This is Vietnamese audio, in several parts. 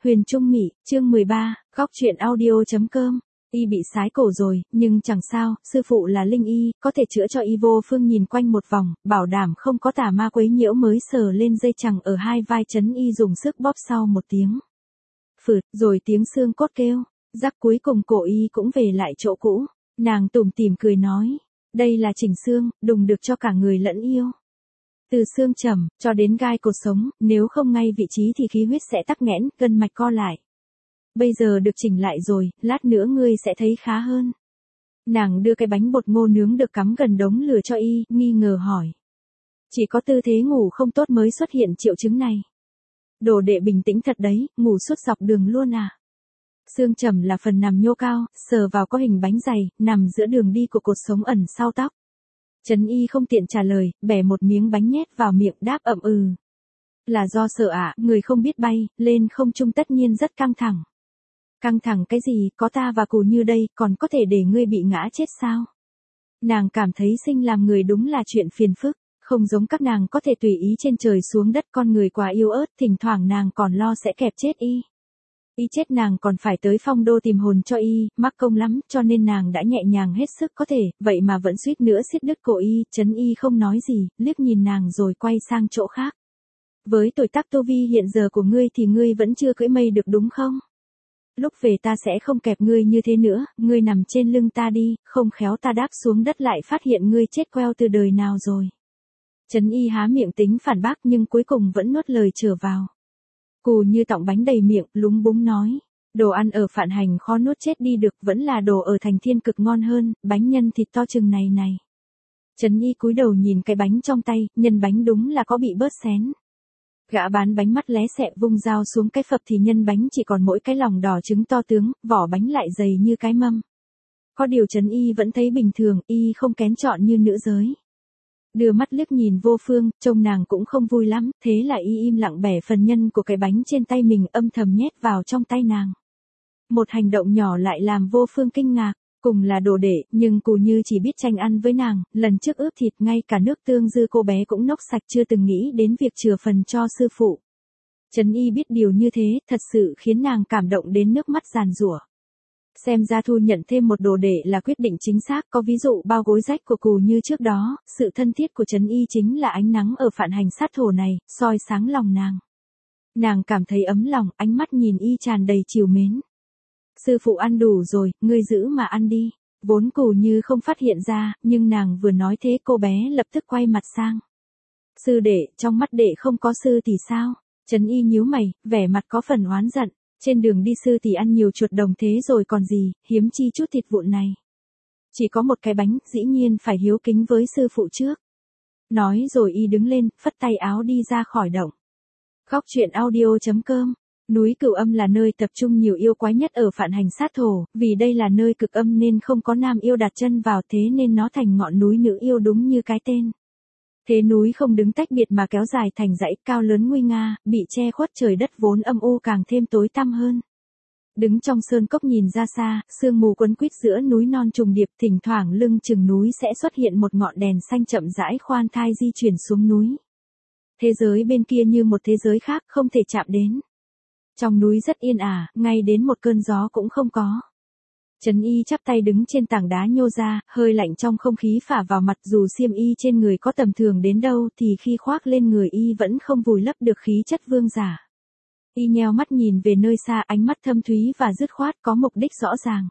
Huyền Trung Mị, chương 13, góc truyện audio.com. Y bị sái cổ rồi, nhưng chẳng sao, sư phụ là linh y, có thể chữa cho y. Vô Phương nhìn quanh một vòng, bảo đảm không có tà ma quấy nhiễu mới sờ lên dây chằng ở hai vai Trấn Y dùng sức bóp sau một tiếng. Phượt, rồi tiếng xương cốt kêu, rắc cuối cùng cổ y cũng về lại chỗ cũ. Nàng tủm tỉm cười nói, đây là chỉnh xương, đùng được cho cả người lẫn yêu. Từ xương chẩm cho đến gai cột sống, nếu không ngay vị trí thì khí huyết sẽ tắc nghẽn, gân mạch co lại. Bây giờ được chỉnh lại rồi, lát nữa ngươi sẽ thấy khá hơn. Nàng đưa cái bánh bột ngô nướng được cắm gần đống lửa cho y, nghi ngờ hỏi. Chỉ có tư thế ngủ không tốt mới xuất hiện triệu chứng này. Đồ đệ bình tĩnh thật đấy, ngủ suốt dọc đường luôn à. Xương chẩm là phần nằm nhô cao, sờ vào có hình bánh dày, nằm giữa đường đi của cột sống ẩn sau tóc. Trấn Y không tiện trả lời, bẻ một miếng bánh nhét vào miệng đáp ậm ừ. Là do sợ ạ, người không biết bay, lên không trung tất nhiên rất căng thẳng. Căng thẳng cái gì, có ta và Cù Như đây, còn có thể để ngươi bị ngã chết sao? Nàng cảm thấy sinh làm người đúng là chuyện phiền phức, không giống các nàng có thể tùy ý trên trời xuống đất, con người quá yếu ớt, thỉnh thoảng nàng còn lo sẽ kẹp chết y. Y chết nàng còn phải tới Phong Đô tìm hồn cho y, mắc công lắm, cho nên nàng đã nhẹ nhàng hết sức có thể, vậy mà vẫn suýt nữa xiết đứt cổ y. Trấn Y không nói gì, liếc nhìn nàng rồi quay sang chỗ khác. Với tuổi tác tu vi hiện giờ của ngươi thì ngươi vẫn chưa cưỡi mây được đúng không? Lúc về ta sẽ không kẹp ngươi như thế nữa, ngươi nằm trên lưng ta đi, không khéo ta đáp xuống đất lại phát hiện ngươi chết queo từ đời nào rồi. Trấn Y há miệng tính phản bác nhưng cuối cùng vẫn nuốt lời trở vào. Cù Như tọng bánh đầy miệng, lúng búng nói. Đồ ăn ở Phạn Hành khó nuốt chết đi được, vẫn là đồ ở Thành Thiên cực ngon hơn, bánh nhân thịt to chừng này này. Trấn Y cúi đầu nhìn cái bánh trong tay, nhân bánh đúng là có bị bớt xén. Gã bán bánh mắt lé xẹ vung dao xuống cái phập thì nhân bánh chỉ còn mỗi cái lòng đỏ trứng to tướng, vỏ bánh lại dày như cái mâm. Có điều Trấn Y vẫn thấy bình thường, y không kén chọn như nữ giới. Đưa mắt liếc nhìn Vô Phương, trông nàng cũng không vui lắm, thế là y im lặng bẻ phần nhân của cái bánh trên tay mình âm thầm nhét vào trong tay nàng. Một hành động nhỏ lại làm Vô Phương kinh ngạc, cùng là đồ đệ, nhưng Cù Như chỉ biết tranh ăn với nàng, lần trước ướp thịt ngay cả nước tương dư cô bé cũng nốc sạch, chưa từng nghĩ đến việc chừa phần cho sư phụ. Trấn Y biết điều như thế, thật sự khiến nàng cảm động đến nước mắt giàn giụa. Xem ra thu nhận thêm một đồ đệ là quyết định chính xác, có ví dụ bao gối rách của Cù Như trước đó, sự thân thiết của Trấn Y chính là ánh nắng ở Phạn Hành sát thổ này, soi sáng lòng nàng. Nàng cảm thấy ấm lòng, ánh mắt nhìn y tràn đầy trìu mến. Sư phụ ăn đủ rồi, ngươi giữ mà ăn đi. Vốn Cù Như không phát hiện ra, nhưng nàng vừa nói thế cô bé lập tức quay mặt sang. Sư đệ, trong mắt đệ không có sư thì sao? Trấn Y nhíu mày, vẻ mặt có phần oán giận. Trên đường đi sư thì ăn nhiều chuột đồng thế rồi còn gì, hiếm chi chút thịt vụn này. Chỉ có một cái bánh, dĩ nhiên phải hiếu kính với sư phụ trước. Nói rồi y đứng lên, phất tay áo đi ra khỏi động. Góc truyện audio.com. Núi Cửu Âm là nơi tập trung nhiều yêu quái nhất ở Phạn Hành sát thổ, vì đây là nơi cực âm nên không có nam yêu đặt chân vào, thế nên nó thành ngọn núi nữ yêu đúng như cái tên. Thế núi không đứng tách biệt mà kéo dài thành dãy cao lớn nguy nga, bị che khuất trời đất vốn âm u càng thêm tối tăm hơn. Đứng trong sơn cốc nhìn ra xa, sương mù quấn quýt giữa núi non trùng điệp, thỉnh thoảng lưng chừng núi sẽ xuất hiện một ngọn đèn xanh chậm rãi khoan thai di chuyển xuống núi. Thế giới bên kia như một thế giới khác không thể chạm đến. Trong núi rất yên ả, ngay đến một cơn gió cũng không có. Trấn Y chắp tay đứng trên tảng đá nhô ra, hơi lạnh trong không khí phả vào mặt, dù xiêm y trên người có tầm thường đến đâu thì khi khoác lên người y vẫn không vùi lấp được khí chất vương giả. Y nheo mắt nhìn về nơi xa, ánh mắt thâm thúy và dứt khoát, có mục đích rõ ràng.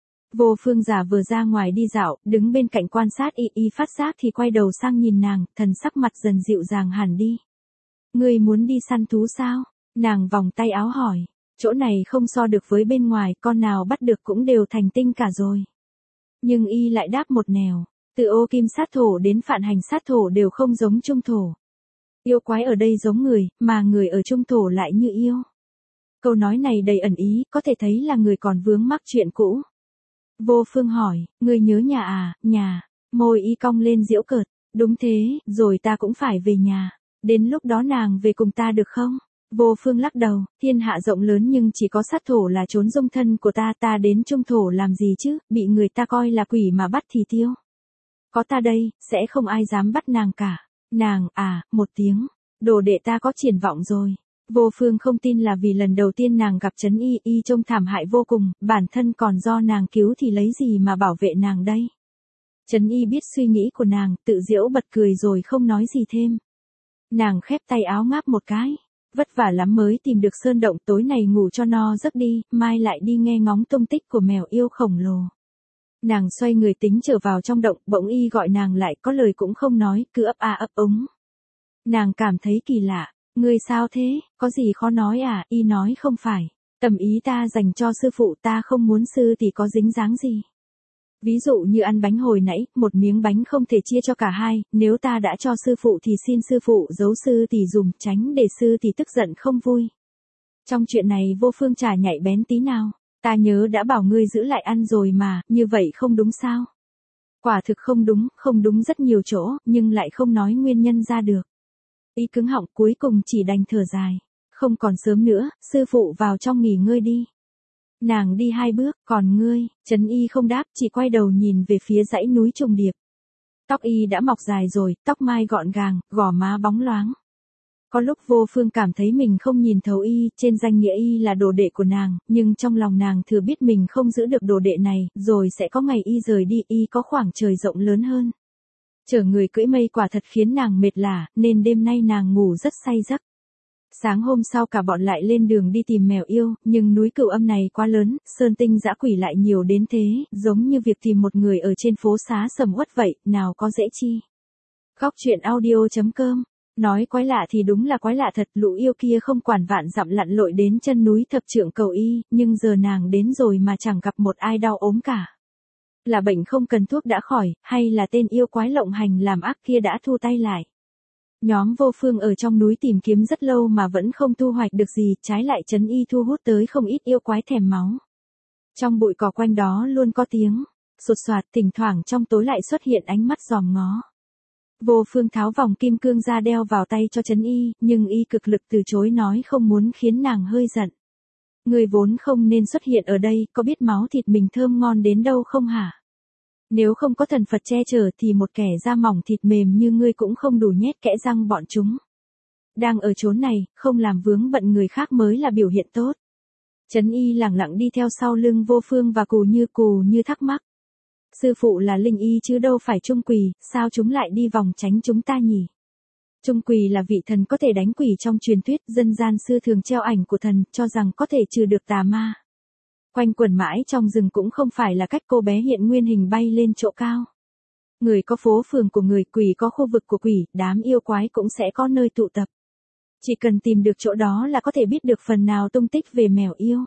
Vô Phương giả vừa ra ngoài đi dạo, đứng bên cạnh quan sát y phát giác thì quay đầu sang nhìn nàng, thần sắc mặt dần dịu dàng hẳn đi. Ngươi muốn đi săn thú sao? Nàng vòng tay áo hỏi. Chỗ này không so được với bên ngoài, con nào bắt được cũng đều thành tinh cả rồi. Nhưng y lại đáp một nẻo, từ Ô Kim sát thổ đến Phạn Hành sát thổ đều không giống Trung thổ. Yêu quái ở đây giống người, mà người ở Trung thổ lại như yêu. Câu nói này đầy ẩn ý, có thể thấy là người còn vướng mắc chuyện cũ. Vô Phương hỏi, ngươi nhớ nhà à? Nhà. Môi y cong lên giễu cợt, đúng thế, rồi ta cũng phải về nhà. Đến lúc đó nàng về cùng ta được không? Vô Phương lắc đầu, thiên hạ rộng lớn nhưng chỉ có sát thổ là chốn dung thân của ta, ta đến Trung thổ làm gì chứ, bị người ta coi là quỷ mà bắt thì tiêu. Có ta đây, sẽ không ai dám bắt nàng cả. Nàng, một tiếng, đồ đệ ta có triển vọng rồi. Vô Phương không tin là vì lần đầu tiên nàng gặp Trấn Y, y trông thảm hại vô cùng, bản thân còn do nàng cứu thì lấy gì mà bảo vệ nàng đây. Trấn Y biết suy nghĩ của nàng, tự giễu bật cười rồi không nói gì thêm. Nàng khép tay áo ngáp một cái. Vất vả lắm mới tìm được sơn động, tối này ngủ cho no giấc đi, mai lại đi nghe ngóng tung tích của mèo yêu khổng lồ. Nàng xoay người tính trở vào trong động, bỗng y gọi nàng lại, có lời cũng không nói, cứ ấp a ấp úng. Nàng cảm thấy kỳ lạ, ngươi sao thế, có gì khó nói à, y nói không phải. Tầm ý ta dành cho sư phụ, ta không muốn sư thì có dính dáng gì. Ví dụ như ăn bánh hồi nãy, một miếng bánh không thể chia cho cả hai, nếu ta đã cho sư phụ thì xin sư phụ giấu sư tỷ dùm, tránh để sư tỷ tức giận không vui. Trong chuyện này Vô Phương chả nhạy bén tí nào, ta nhớ đã bảo ngươi giữ lại ăn rồi mà, như vậy không đúng sao? Quả thực không đúng rất nhiều chỗ, nhưng lại không nói nguyên nhân ra được. Y cứng họng, cuối cùng chỉ đành thở dài. Không còn sớm nữa, sư phụ vào trong nghỉ ngơi đi. Nàng đi 2 bước, còn ngươi, Trấn Y không đáp, chỉ quay đầu nhìn về phía dãy núi trùng điệp. Tóc y đã mọc dài rồi, tóc mai gọn gàng, gò má bóng loáng. Có lúc Vô Phương cảm thấy mình không nhìn thấu y, trên danh nghĩa y là đồ đệ của nàng, nhưng trong lòng nàng thừa biết mình không giữ được đồ đệ này, rồi sẽ có ngày y rời đi, y có khoảng trời rộng lớn hơn. Chở người cưỡi mây quả thật khiến nàng mệt lả, nên đêm nay nàng ngủ rất say giấc. Sáng hôm sau cả bọn lại lên đường đi tìm mèo yêu, nhưng núi Cửu Âm này quá lớn, sơn tinh dã quỷ lại nhiều đến thế, giống như việc tìm một người ở trên phố xá sầm uất vậy, nào có dễ chi. Góc truyện audio.com. Nói quái lạ thì đúng là quái lạ thật, lũ yêu kia không quản vạn dặm lặn lội đến chân núi Thập Trượng cầu y, nhưng giờ nàng đến rồi mà chẳng gặp một ai đau ốm cả. Là bệnh không cần thuốc đã khỏi, hay là tên yêu quái lộng hành làm ác kia đã thu tay lại. Nhóm Vô Phương ở trong núi tìm kiếm rất lâu mà vẫn không thu hoạch được gì, trái lại Trấn Y thu hút tới không ít yêu quái thèm máu. Trong bụi cỏ quanh đó luôn có tiếng sột soạt, thỉnh thoảng trong tối lại xuất hiện ánh mắt dòm ngó. Vô Phương tháo vòng kim cương ra đeo vào tay cho Trấn Y, nhưng y cực lực từ chối, nói không muốn khiến nàng hơi giận. Người vốn không nên xuất hiện ở đây, có biết máu thịt mình thơm ngon đến đâu không hả? Nếu không có thần Phật che chở thì một kẻ da mỏng thịt mềm như ngươi cũng không đủ nhét kẽ răng bọn chúng. Đang ở chốn này, không làm vướng bận người khác mới là biểu hiện tốt. Trấn Y lẳng lặng đi theo sau lưng Vô Phương và cù như thắc mắc. Sư phụ là linh y chứ đâu phải trung quỷ, sao chúng lại đi vòng tránh chúng ta nhỉ? Trung quỷ là vị thần có thể đánh quỷ trong truyền thuyết, dân gian xưa thường treo ảnh của thần, cho rằng có thể trừ được tà ma. Quanh quẩn mãi trong rừng cũng không phải là cách cô bé hiện nguyên hình bay lên chỗ cao. Người có phố phường của người, quỷ có khu vực của quỷ, đám yêu quái cũng sẽ có nơi tụ tập. Chỉ cần tìm được chỗ đó là có thể biết được phần nào tung tích về mèo yêu.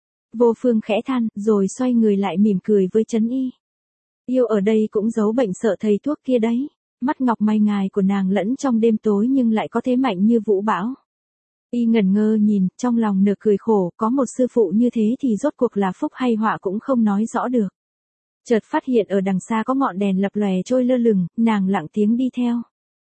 Vô Phương khẽ than, rồi xoay người lại mỉm cười với Trấn Y. Yêu ở đây cũng giấu bệnh sợ thầy thuốc kia đấy. Mắt ngọc may ngài của nàng lẫn trong đêm tối nhưng lại có thế mạnh như vũ bão. Y ngẩn ngơ nhìn, trong lòng nửa cười khổ, có một sư phụ như thế thì rốt cuộc là phúc hay họa cũng không nói rõ được. Chợt phát hiện ở đằng xa có ngọn đèn lập lòe trôi lơ lửng, nàng lặng tiếng đi theo.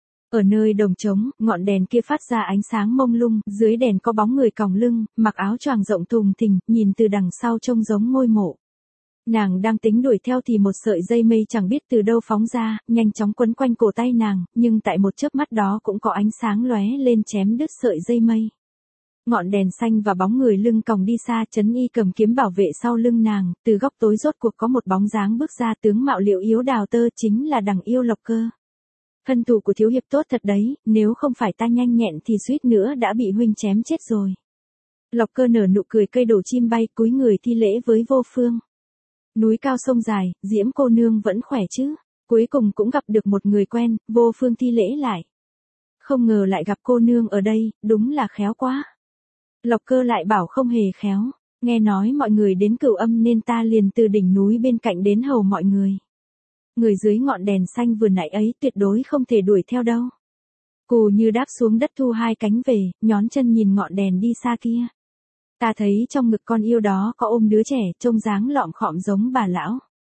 Ở nơi đồng trống, ngọn đèn kia phát ra ánh sáng mông lung, dưới đèn có bóng người còng lưng, mặc áo choàng rộng thùng thình, nhìn từ đằng sau trông giống ngôi mộ. Nàng đang tính đuổi theo thì một sợi dây mây chẳng biết từ đâu phóng ra, nhanh chóng quấn quanh cổ tay nàng, nhưng tại một chớp mắt đó cũng có ánh sáng lóe lên chém đứt sợi dây mây. Ngọn đèn xanh và bóng người lưng còng đi xa, Trấn Y cầm kiếm bảo vệ sau lưng nàng, từ góc tối rốt cuộc có một bóng dáng bước ra, tướng mạo liệu yếu đào tơ, chính là đằng yêu Lộc Cơ. Thân thủ của thiếu hiệp tốt thật đấy, nếu không phải ta nhanh nhẹn thì suýt nữa đã bị huynh chém chết rồi. Lộc Cơ nở nụ cười, cây đổ chim bay, cúi người thi lễ với Vô Phương. Núi cao sông dài, Diễm cô nương vẫn khỏe chứ? Cuối cùng cũng gặp được một người quen, Vô Phương thi lễ lại. Không ngờ lại gặp cô nương ở đây, đúng là khéo quá. Lộc Cơ lại bảo không hề khéo, nghe nói mọi người đến Cửu Âm nên ta liền từ đỉnh núi bên cạnh đến hầu mọi người. Người dưới ngọn đèn xanh vừa nãy ấy tuyệt đối không thể đuổi theo đâu. Cù như đáp xuống đất thu hai cánh về, nhón chân nhìn ngọn đèn đi xa kia. Ta thấy trong ngực con yêu đó có ôm đứa trẻ, trông dáng lọm khọm giống bà lão.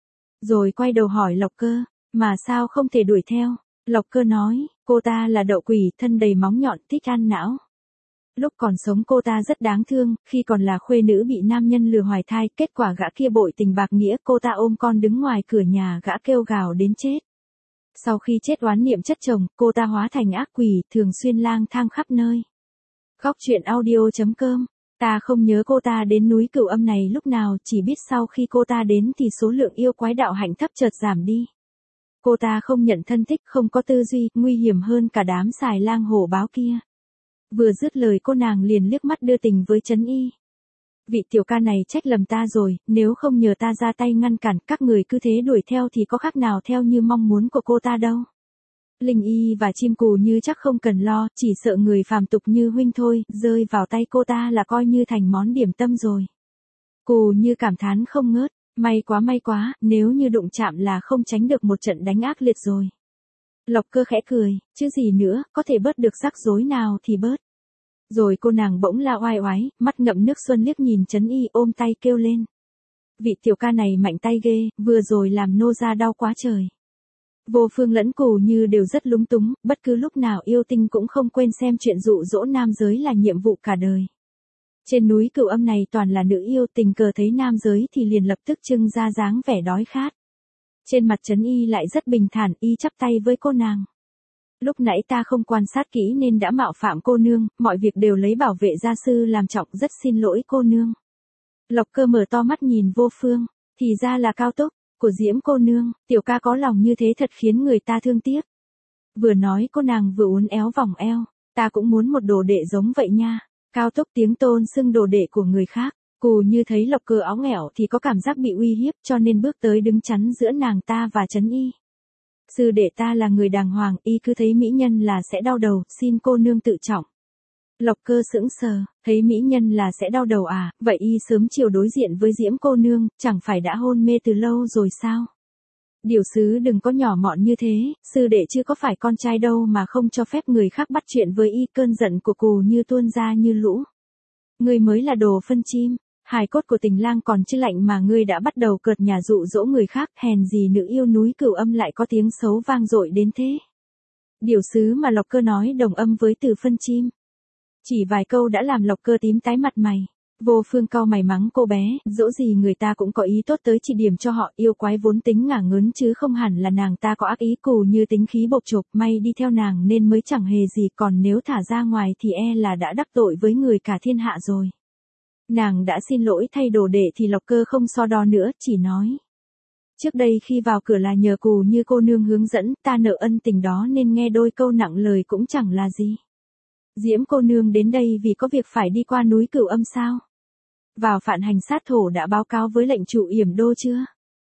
Rồi quay đầu hỏi Lộc Cơ, mà sao không thể đuổi theo? Lộc Cơ nói, cô ta là đậu quỷ, thân đầy móng nhọn, thích ăn não. Lúc còn sống cô ta rất đáng thương, khi còn là khuê nữ bị nam nhân lừa hoài thai, kết quả gã kia bội tình bạc nghĩa, cô ta ôm con đứng ngoài cửa nhà, gã kêu gào đến chết. Sau khi chết oán niệm chất chồng, cô ta hóa thành ác quỷ, thường xuyên lang thang khắp nơi. Góc truyện audio.com. Ta không nhớ cô ta đến núi Cửu Âm này lúc nào, chỉ biết sau khi cô ta đến thì số lượng yêu quái đạo hạnh thấp chợt giảm đi. Cô ta không nhận thân thích, không có tư duy, nguy hiểm hơn cả đám xài lang hổ báo kia. Vừa dứt lời cô nàng liền liếc mắt đưa tình với Trấn Y. Vị tiểu ca này trách lầm ta rồi, nếu không nhờ ta ra tay ngăn cản, các người cứ thế đuổi theo thì có khác nào theo như mong muốn của cô ta đâu. Linh Y và Chim Cù Như chắc không cần lo, chỉ sợ người phàm tục như huynh thôi, rơi vào tay cô ta là coi như thành món điểm tâm rồi. Cù Như cảm thán không ngớt, may quá, nếu như đụng chạm là không tránh được một trận đánh ác liệt rồi. Lộc Cơ khẽ cười, chứ gì nữa, có thể bớt được rắc rối nào thì bớt. Rồi cô nàng bỗng la oai oái, mắt ngậm nước xuân liếc nhìn Trấn Y ôm tay kêu lên. Vị tiểu ca này mạnh tay ghê, vừa rồi làm nô ra đau quá trời. Vô Phương lẫn Cù Như đều rất lúng túng, bất cứ lúc nào yêu tinh cũng không quên xem chuyện dụ dỗ nam giới là nhiệm vụ cả đời. Trên núi Cửu Âm này toàn là nữ yêu, tình cờ thấy nam giới thì liền lập tức trưng ra dáng vẻ đói khát. Trên mặt Trấn Y lại rất bình thản, y chắp tay với cô nàng. Lúc nãy ta không quan sát kỹ nên đã mạo phạm cô nương, mọi việc đều lấy bảo vệ gia sư làm trọng, rất xin lỗi cô nương. Lộc Cơ mở to mắt nhìn Vô Phương, thì ra là Cao Túc của Diễm cô nương, tiểu ca có lòng như thế thật khiến người ta thương tiếc. Vừa nói cô nàng vừa uốn éo vòng eo, ta cũng muốn một đồ đệ giống vậy nha. Cao Túc tiếng tôn xưng đồ đệ của người khác. Cù Như thấy Lộc Cơ óng ẻo thì có cảm giác bị uy hiếp, cho nên bước tới đứng chắn giữa nàng ta và Trấn Y. Sư đệ ta là người đàng hoàng, y cứ thấy mỹ nhân là sẽ đau đầu, xin cô nương tự trọng. Lộc Cơ sững sờ, thấy mỹ nhân là sẽ đau đầu à, vậy y sớm chiều đối diện với Diễm cô nương, chẳng phải đã hôn mê từ lâu rồi sao? Điều sứ đừng có nhỏ mọn như thế, sư đệ chưa có phải con trai đâu mà không cho phép người khác bắt chuyện với y. Cơn giận của Cù Như tuôn ra như lũ. Ngươi mới là đồ phân chim, hài cốt của tình lang còn chưa lạnh mà ngươi đã bắt đầu cợt nhả dụ dỗ người khác, hèn gì nữ yêu núi Cửu Âm lại có tiếng xấu vang dội đến thế. Điều sứ mà Lộc Cơ nói đồng âm với từ phân chim. Chỉ vài câu đã làm Lộc Cơ tím tái mặt mày. Vô Phương cau mày mắng cô bé, dỗ gì người ta cũng có ý tốt tới chỉ điểm cho họ, yêu quái vốn tính ngả ngớn chứ không hẳn là nàng ta có ác ý. Cù Như tính khí bộc chộp, may đi theo nàng nên mới chẳng hề gì, còn nếu thả ra ngoài thì e là đã đắc tội với người cả thiên hạ rồi. Nàng đã xin lỗi thay đồ đệ thì Lộc Cơ không so đo nữa, chỉ nói. Trước đây khi vào cửa là nhờ Cù Như cô nương hướng dẫn, ta nợ ân tình đó nên nghe đôi câu nặng lời cũng chẳng là gì. Diễm cô nương đến đây vì có việc phải đi qua núi Cửu Âm sao? Vào Phạn Hành sát thổ đã báo cáo với lệnh chủ Yểm Đô chưa?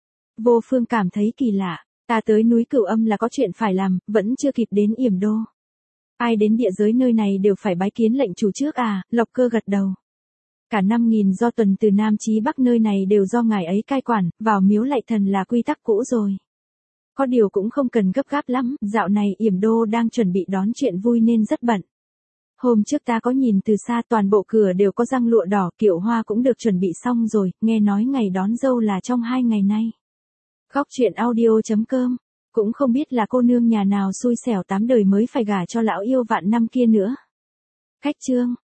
Vô Phương cảm thấy kỳ lạ, ta tới núi Cửu Âm là có chuyện phải làm, vẫn chưa kịp đến Yểm Đô. Ai đến địa giới nơi này đều phải bái kiến lệnh chủ trước à? Lộc Cơ gật đầu. Cả 5.000 do tuần từ Nam chí Bắc nơi này đều do ngài ấy cai quản, vào miếu lạy thần là quy tắc cũ rồi. Có điều cũng không cần gấp gáp lắm, dạo này Yểm Đô đang chuẩn bị đón chuyện vui nên rất bận. Hôm trước ta có nhìn từ xa, toàn bộ cửa đều có răng lụa đỏ, kiệu hoa cũng được chuẩn bị xong rồi, nghe nói ngày đón dâu là trong 2 ngày nay. Góc truyện audio.com, cũng không biết là cô nương nhà nào xui xẻo 8 đời mới phải gả cho lão yêu vạn năm kia nữa. Khách chương.